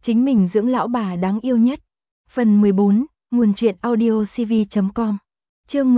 Chính mình dưỡng lão bà đáng yêu nhất. Phần 14, nguồn truyện audio cv.com. Chương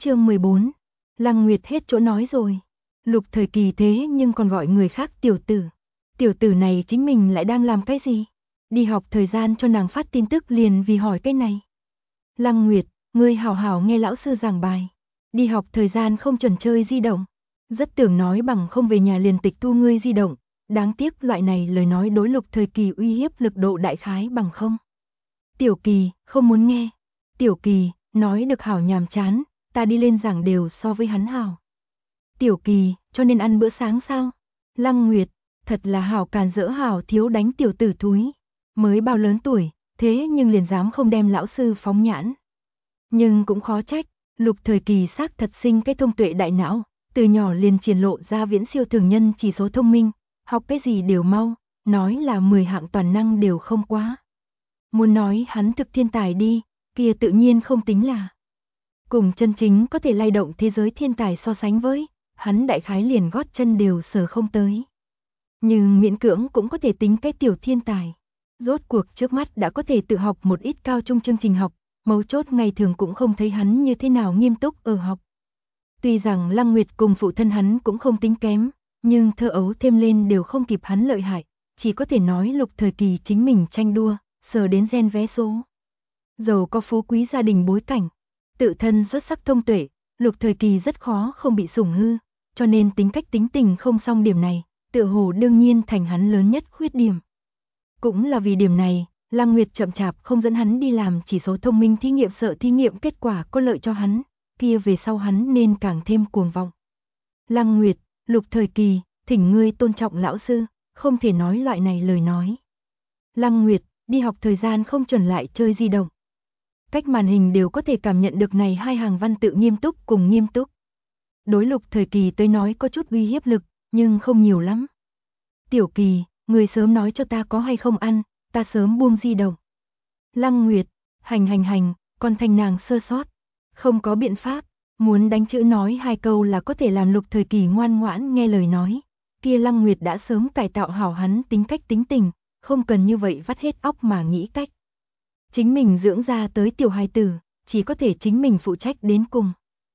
14. Lăng Nguyệt hết chỗ nói rồi. Lục Thời Kỳ thế nhưng còn gọi người khác tiểu tử. Tiểu tử này chính mình lại đang làm cái gì? Đi học thời gian cho nàng phát tin tức liền vì hỏi cái này. Lăng Nguyệt, ngươi hảo hảo nghe lão sư giảng bài. Đi học thời gian không chuẩn chơi di động. Rất tưởng nói bằng không về nhà liền tịch thu ngươi di động. Đáng tiếc loại này lời nói đối Lục Thời Kỳ uy hiếp lực độ đại khái bằng không. Tiểu Kỳ, không muốn nghe. Tiểu Kỳ, nói được hảo nhàm chán, ta đi lên giảng đều so với hắn hảo. Tiểu Kỳ, cho nên ăn bữa sáng sao? Lăng Nguyệt, thật là hảo càn dỡ hảo thiếu đánh tiểu tử thúi. Mới bao lớn tuổi, thế nhưng liền dám không đem lão sư phóng nhãn. Nhưng cũng khó trách, Lục Thời Kỳ xác thật sinh cái thông tuệ đại não, từ nhỏ liền triển lộ ra viễn siêu thường nhân chỉ số thông minh, học cái gì đều mau, nói là 10 hạng toàn năng đều không quá. Muốn nói hắn thực thiên tài đi, kia tự nhiên không tính là. Cùng chân chính có thể lay động thế giới thiên tài so sánh với, hắn đại khái liền gót chân đều sờ không tới. Nhưng miễn cưỡng cũng có thể tính cái tiểu thiên tài. Rốt cuộc trước mắt đã có thể tự học một ít cao trung chương trình học, mấu chốt ngày thường cũng không thấy hắn như thế nào nghiêm túc ở học. Tuy rằng Lăng Nguyệt cùng phụ thân hắn cũng không tính kém, nhưng thơ ấu thêm lên đều không kịp hắn lợi hại, chỉ có thể nói Lục Thời Kỳ chính mình tranh đua, sờ đến gen vé số. Giàu có phú quý gia đình bối cảnh, tự thân xuất sắc thông tuệ, Lục Thời Kỳ rất khó không bị sủng hư, cho nên tính cách tính tình không xong điểm này, tựa hồ đương nhiên thành hắn lớn nhất khuyết điểm. Cũng là vì điểm này, Lăng Nguyệt chậm chạp không dẫn hắn đi làm chỉ số thông minh thí nghiệm, sợ thí nghiệm kết quả có lợi cho hắn, kia về sau hắn nên càng thêm cuồng vọng. Lăng Nguyệt, Lục Thời Kỳ, thỉnh ngươi tôn trọng lão sư, không thể nói loại này lời nói. Lăng Nguyệt, đi học thời gian không chuẩn lại chơi di động. Cách màn hình đều có thể cảm nhận được này hai hàng văn tự nghiêm túc cùng nghiêm túc. Đối Lục Thời Kỳ tới nói có chút uy hiếp lực, nhưng không nhiều lắm. Tiểu Kỳ, người sớm nói cho ta có hay không ăn, ta sớm buông di động. Lăng Nguyệt, hành, còn thành nàng sơ sót. Không có biện pháp, muốn đánh chữ nói hai câu là có thể làm Lục Thời Kỳ ngoan ngoãn nghe lời nói. Kia Lăng Nguyệt đã sớm cải tạo hảo hắn tính cách tính tình, không cần như vậy vắt hết óc mà nghĩ cách. Chính mình dưỡng ra tới tiểu hài tử, chỉ có thể chính mình phụ trách đến cùng.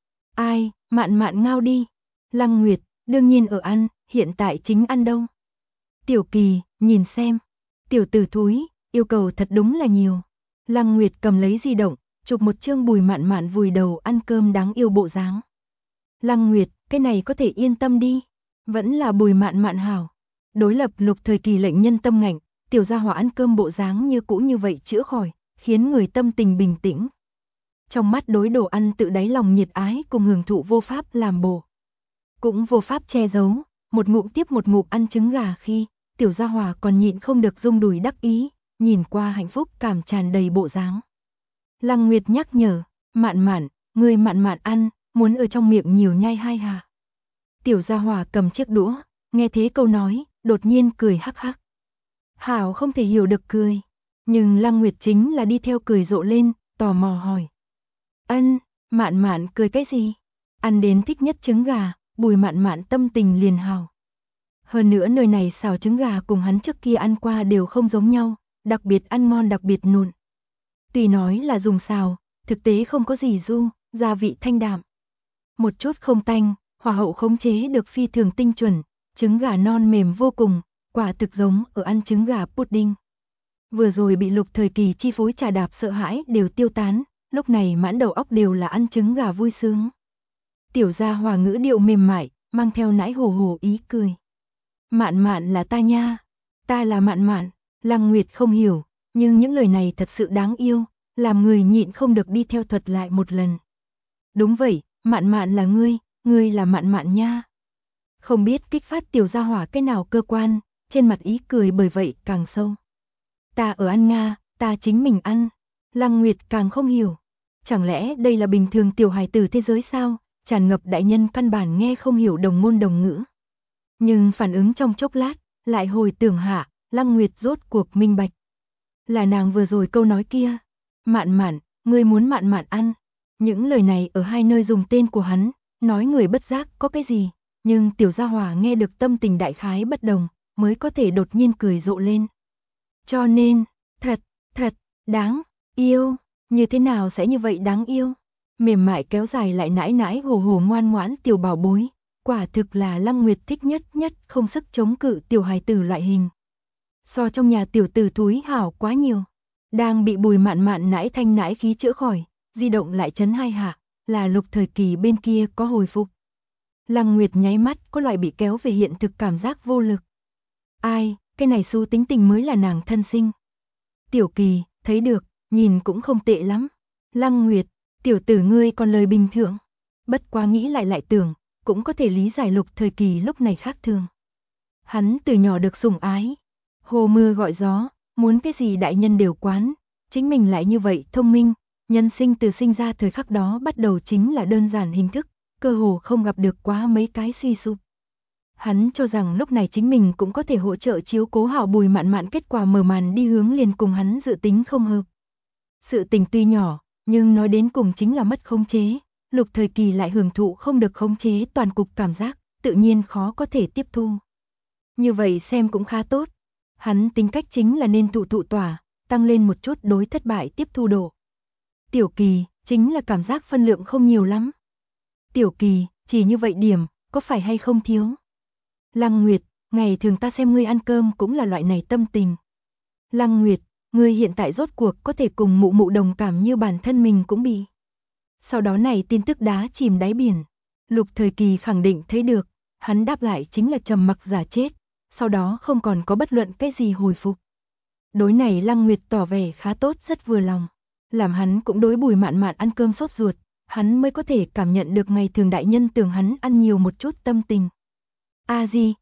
Ai, mạn ngao đi. Lăng Nguyệt, đương nhiên ở ăn, hiện tại chính ăn đâu. Tiểu Kỳ, nhìn xem. Tiểu tử thúi, yêu cầu thật đúng là nhiều. Lăng Nguyệt cầm lấy di động, chụp một chương Bùi Mạn vùi đầu ăn cơm đáng yêu bộ dáng. Lăng Nguyệt, cái này có thể yên tâm đi. Vẫn là Bùi Mạn hảo. Đối lập Lục Thời Kỳ lệnh nhân tâm ngạnh, tiểu gia hỏa ăn cơm bộ dáng như cũ như vậy chữa khỏi, khiến người tâm tình bình tĩnh. Trong mắt đối đồ ăn tự đáy lòng nhiệt ái cùng hưởng thụ vô pháp làm bổ. Cũng vô pháp che giấu, một ngụm tiếp một ngụm ăn trứng gà khi, tiểu gia hỏa còn nhịn không được rung đùi đắc ý, nhìn qua hạnh phúc cảm tràn đầy bộ dáng. Lăng Nguyệt nhắc nhở, Mạn, ngươi Mạn ăn, muốn ở trong miệng nhiều nhai hai hà. Tiểu gia hỏa cầm chiếc đũa, nghe thế câu nói, đột nhiên cười hắc hắc. Hảo không thể hiểu được cười, nhưng Lăng Nguyệt chính là đi theo cười rộ lên, tò mò hỏi. Mạn cười cái gì? Ăn đến thích nhất trứng gà, Bùi Mạn tâm tình liền hào. Hơn nữa nơi này xào trứng gà cùng hắn trước kia ăn qua đều không giống nhau, đặc biệt ăn ngon đặc biệt nụn. Tuy nói là dùng xào, thực tế không có gì gia vị thanh đạm. Một chút không tanh, hỏa hậu khống chế được phi thường tinh chuẩn, trứng gà non mềm vô cùng, quả thực giống ở ăn trứng gà pudding. Vừa rồi bị Lục Thời Kỳ chi phối trà đạp sợ hãi đều tiêu tán, lúc này mãn đầu óc đều là ăn trứng gà vui sướng. Tiểu gia hỏa ngữ điệu mềm mại, mang theo nãi hồ ý cười. Mạn là ta nha, ta là Mạn. Lăng Nguyệt không hiểu, nhưng những lời này thật sự đáng yêu, làm người nhịn không được đi theo thuật lại một lần. Đúng vậy, Mạn là ngươi là Mạn nha. Không biết kích phát tiểu gia hỏa cái nào cơ quan, trên mặt ý cười bởi vậy càng sâu. Ta ở ăn Nga, ta chính mình ăn. Lăng Nguyệt càng không hiểu. Chẳng lẽ đây là bình thường tiểu hài tử thế giới sao, tràn ngập đại nhân căn bản nghe không hiểu đồng ngôn đồng ngữ. Nhưng phản ứng trong chốc lát, lại hồi tưởng hạ, Lăng Nguyệt rốt cuộc minh bạch. Là nàng vừa rồi câu nói kia. Mạn, ngươi muốn Mạn ăn. Những lời này ở hai nơi dùng tên của hắn, nói người bất giác có cái gì, nhưng tiểu gia hỏa nghe được tâm tình đại khái bất đồng, mới có thể đột nhiên cười rộ lên. Cho nên, thật, đáng yêu, như thế nào sẽ như vậy đáng yêu? Mềm mại kéo dài lại nãi nãi hồ hồ ngoan ngoãn tiểu bảo bối, quả thực là Lăng Nguyệt thích nhất không sức chống cự tiểu hài tử loại hình. So trong nhà tiểu tử thúi hảo quá nhiều. Đang bị Bùi Mạn Mạn nãi thanh nãi khí chữa khỏi, di động lại chấn hai hạ, là Lục Thời Kỳ bên kia có hồi phục. Lăng Nguyệt nháy mắt có loại bị kéo về hiện thực cảm giác vô lực. Ai, cái này Su tính tình mới là nàng thân sinh. Tiểu Kỳ, thấy được, nhìn cũng không tệ lắm. Lăng Nguyệt, tiểu tử ngươi còn lời bình thường. Bất quá nghĩ lại tưởng, cũng có thể lý giải Lục Thời Kỳ lúc này khác thường. Hắn từ nhỏ được sủng ái, hồ mưa gọi gió, muốn cái gì đại nhân đều quán, chính mình lại như vậy thông minh, nhân sinh từ sinh ra thời khắc đó bắt đầu chính là đơn giản hình thức, cơ hồ không gặp được quá mấy cái suy sụp. Hắn cho rằng lúc này chính mình cũng có thể hỗ trợ chiếu cố hảo Bùi Mạn Mạn, kết quả mở màn đi hướng liền cùng hắn dự tính không hợp. Sự tình tuy nhỏ, nhưng nói đến cùng chính là mất khống chế, Lục Thời Kỳ lại hưởng thụ không được khống chế toàn cục cảm giác, tự nhiên khó có thể tiếp thu. Như vậy xem cũng khá tốt. Hắn tính cách chính là nên thụ tỏa, tăng lên một chút đối thất bại tiếp thu độ. Tiểu Kỳ, chính là cảm giác phân lượng không nhiều lắm. Tiểu Kỳ, chỉ như vậy điểm, có phải hay không thiếu? Lăng Nguyệt, ngày thường ta xem ngươi ăn cơm cũng là loại này tâm tình. Lăng Nguyệt, ngươi hiện tại rốt cuộc có thể cùng mụ mụ đồng cảm như bản thân mình cũng bị. Sau đó này tin tức đá chìm đáy biển. Lục Thời Kỳ khẳng định thấy được, hắn đáp lại chính là trầm mặc giả chết, sau đó không còn có bất luận cái gì hồi phục. Đối này Lăng Nguyệt tỏ vẻ khá tốt, rất vừa lòng. Làm hắn cũng đối Bùi Mạn Mạn ăn cơm sốt ruột, hắn mới có thể cảm nhận được ngày thường đại nhân tưởng hắn ăn nhiều một chút tâm tình. A Di,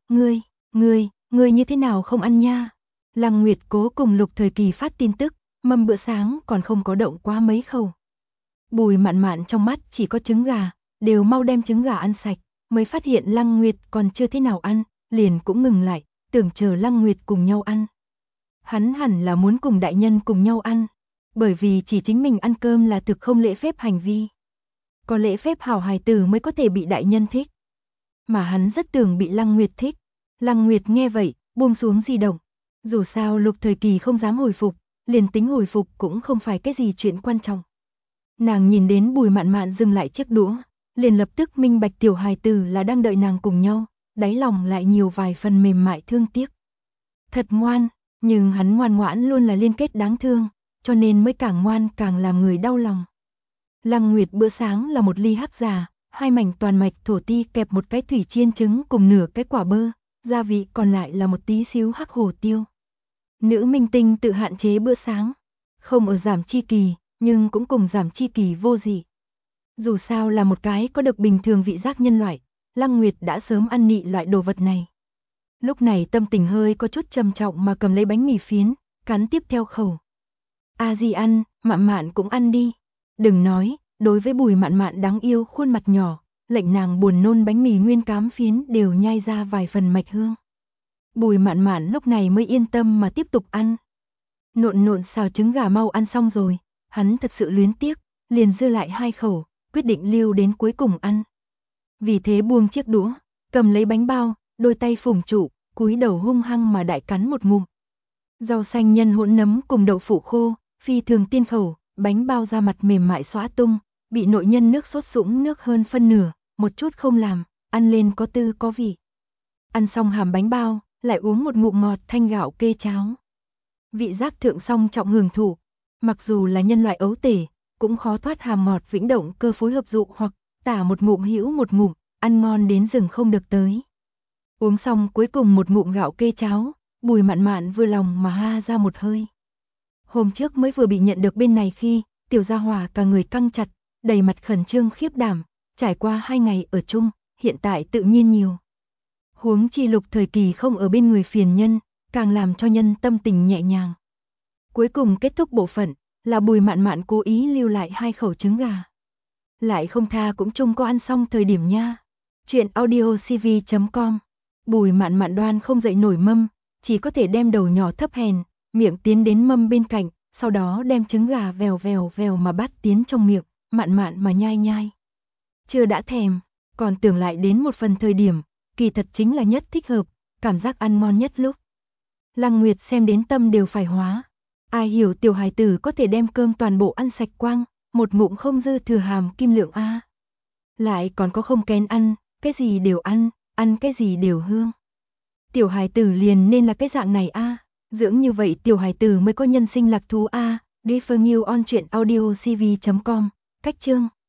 ngươi như thế nào không ăn nha? Lăng Nguyệt cố cùng Lục Thời Kỳ phát tin tức, mâm bữa sáng còn không có động quá mấy khẩu. Bùi Mạn Mạn trong mắt chỉ có trứng gà, đều mau đem trứng gà ăn sạch, mới phát hiện Lăng Nguyệt còn chưa thế nào ăn, liền cũng ngừng lại, tưởng chờ Lăng Nguyệt cùng nhau ăn. Hắn hẳn là muốn cùng đại nhân cùng nhau ăn, bởi vì chỉ chính mình ăn cơm là thực không lễ phép hành vi. Có lễ phép hảo hài tử mới có thể bị đại nhân thích. Mà hắn rất tưởng bị Lăng Nguyệt thích. Lăng Nguyệt nghe vậy, buông xuống di động. Dù sao Lục Thời Kỳ không dám hồi phục, liền tính hồi phục cũng không phải cái gì chuyện quan trọng. Nàng nhìn đến Bùi Mạn Mạn dừng lại chiếc đũa, liền lập tức minh bạch tiểu hài tử là đang đợi nàng cùng nhau, đáy lòng lại nhiều vài phần mềm mại thương tiếc. Thật ngoan, nhưng hắn ngoan ngoãn luôn là liên kết đáng thương, cho nên mới càng ngoan càng làm người đau lòng. Lăng Nguyệt bữa sáng là một ly hắc già, 2 mảnh toàn mạch thổ ti kẹp một cái thủy chiên trứng cùng nửa cái quả bơ, gia vị còn lại là một tí xíu hắc hổ tiêu. Nữ minh tinh tự hạn chế bữa sáng, không ở giảm chi kỳ, nhưng cũng cùng giảm chi kỳ vô dị. Dù sao là một cái có được bình thường vị giác nhân loại, Lăng Nguyệt đã sớm ăn nị loại đồ vật này. Lúc này tâm tình hơi có chút trầm trọng mà cầm lấy bánh mì phiến, cắn tiếp theo khẩu. A Di ăn, Mạn Mạn cũng ăn đi. Đừng nói, đối với Bùi Mạn Mạn đáng yêu khuôn mặt nhỏ, lệnh nàng buồn nôn bánh mì nguyên cám phiến đều nhai ra vài phần mạch hương. Bùi Mạn Mạn lúc này mới yên tâm mà tiếp tục ăn. Nộn xào trứng gà mau ăn xong rồi, hắn thật sự luyến tiếc, liền dư lại 2 khẩu, quyết định lưu đến cuối cùng ăn. Vì thế buông chiếc đũa, cầm lấy bánh bao, đôi tay phủng trụ, cúi đầu hung hăng mà đại cắn một ngụm. Rau xanh nhân hỗn nấm cùng đậu phụ khô, phi thường tiên khẩu, bánh bao ra mặt mềm mại xõa tung, bị nội nhân nước sốt sũng nước hơn phân nửa, một chút không làm, ăn lên có tư có vị. Ăn xong hàm bánh bao, lại uống một ngụm ngọt thanh gạo kê cháo. Vị giác thượng song trọng hưởng thụ, mặc dù là nhân loại ấu tể, cũng khó thoát hàm ngọt vĩnh động cơ phối hợp dụ hoặc tả một ngụm hữu một ngụm, ăn ngon đến rừng không được tới. Uống xong cuối cùng một ngụm gạo kê cháo, Bùi Mạn Mạn vừa lòng mà ha ra một hơi. Hôm trước mới vừa bị nhận được bên này khi, tiểu gia hỏa cả người căng chặt, đầy mặt khẩn trương khiếp đảm, trải qua 2 ngày ở chung, hiện tại tự nhiên nhiều. Huống chi Lục Thời Kỳ không ở bên người phiền nhân, càng làm cho nhân tâm tình nhẹ nhàng. Cuối cùng kết thúc bộ phận, là Bùi Mạn Mạn cố ý lưu lại 2 khẩu trứng gà. Lại không tha cũng chung có ăn xong thời điểm nha. Chuyện audiocv.com. Bùi Mạn Mạn đoan không dậy nổi mâm, chỉ có thể đem đầu nhỏ thấp hèn, miệng tiến đến mâm bên cạnh, sau đó đem trứng gà vèo mà bắt tiến trong miệng, Mạn Mạn mà nhai nhai. Chưa đã thèm, còn tưởng lại đến một phần thời điểm, kỳ thật chính là nhất thích hợp, cảm giác ăn ngon nhất lúc. Lăng Nguyệt xem đến tâm đều phải hóa. Ai hiểu tiểu hài tử có thể đem cơm toàn bộ ăn sạch quang, một ngụm không dư thừa hàm kim lượng a. Lại còn có không kén ăn, cái gì đều ăn cái gì đều hương. Tiểu hài tử liền nên là cái dạng này a, dưỡng như vậy tiểu hài tử mới có nhân sinh lạc thú a. Refer New on truyện audio cv.com. Cách chương